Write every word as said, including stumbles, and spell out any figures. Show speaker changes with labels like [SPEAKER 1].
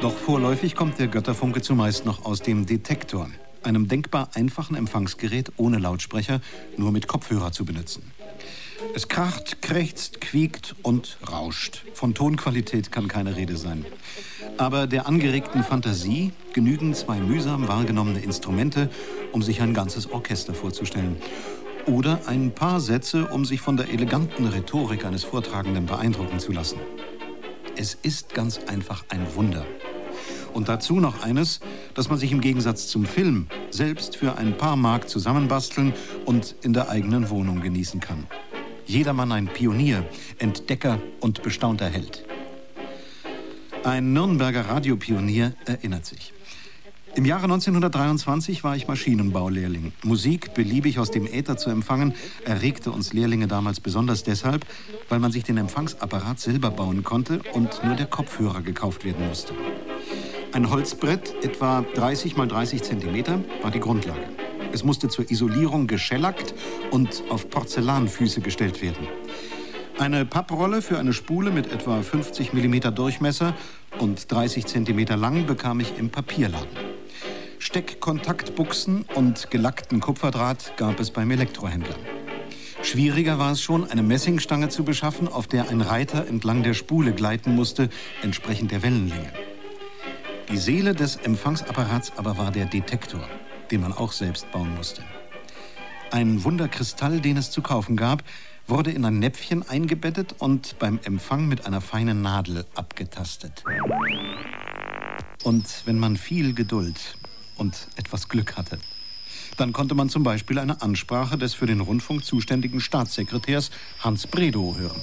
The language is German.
[SPEAKER 1] Doch vorläufig kommt der Götterfunke zumeist noch aus dem Detektor, einem denkbar einfachen Empfangsgerät ohne Lautsprecher, nur mit Kopfhörer zu benutzen. Es kracht, krächzt, quiekt und rauscht. Von Tonqualität kann keine Rede sein. Aber der angeregten Fantasie genügen zwei mühsam wahrgenommene Instrumente, um sich ein ganzes Orchester vorzustellen. Oder ein paar Sätze, um sich von der eleganten Rhetorik eines Vortragenden beeindrucken zu lassen. Es ist ganz einfach ein Wunder. Und dazu noch eines, das man sich im Gegensatz zum Film selbst für ein paar Mark zusammenbasteln und in der eigenen Wohnung genießen kann. Jedermann ein Pionier, Entdecker und bestaunter Held. Ein Nürnberger Radiopionier erinnert sich. Im Jahre neunzehnhundertdreiundzwanzig war ich Maschinenbaulehrling. Musik beliebig aus dem Äther zu empfangen, erregte uns Lehrlinge damals besonders deshalb, weil man sich den Empfangsapparat selber bauen konnte und nur der Kopfhörer gekauft werden musste. Ein Holzbrett, etwa dreißig mal dreißig Zentimeter, war die Grundlage. Es musste zur Isolierung geschellackt und auf Porzellanfüße gestellt werden. Eine Papprolle für eine Spule mit etwa fünfzig Millimeter Durchmesser und dreißig Zentimeter lang bekam ich im Papierladen. Steckkontaktbuchsen und gelackten Kupferdraht gab es beim Elektrohändler. Schwieriger war es schon, eine Messingstange zu beschaffen, auf der ein Reiter entlang der Spule gleiten musste, entsprechend der Wellenlänge. Die Seele des Empfangsapparats aber war der Detektor, den man auch selbst bauen musste. Ein Wunderkristall, den es zu kaufen gab, wurde in ein Näpfchen eingebettet und beim Empfang mit einer feinen Nadel abgetastet. Und wenn man viel Geduld und etwas Glück hatte, dann konnte man zum Beispiel eine Ansprache des für den Rundfunk zuständigen Staatssekretärs Hans Bredow hören.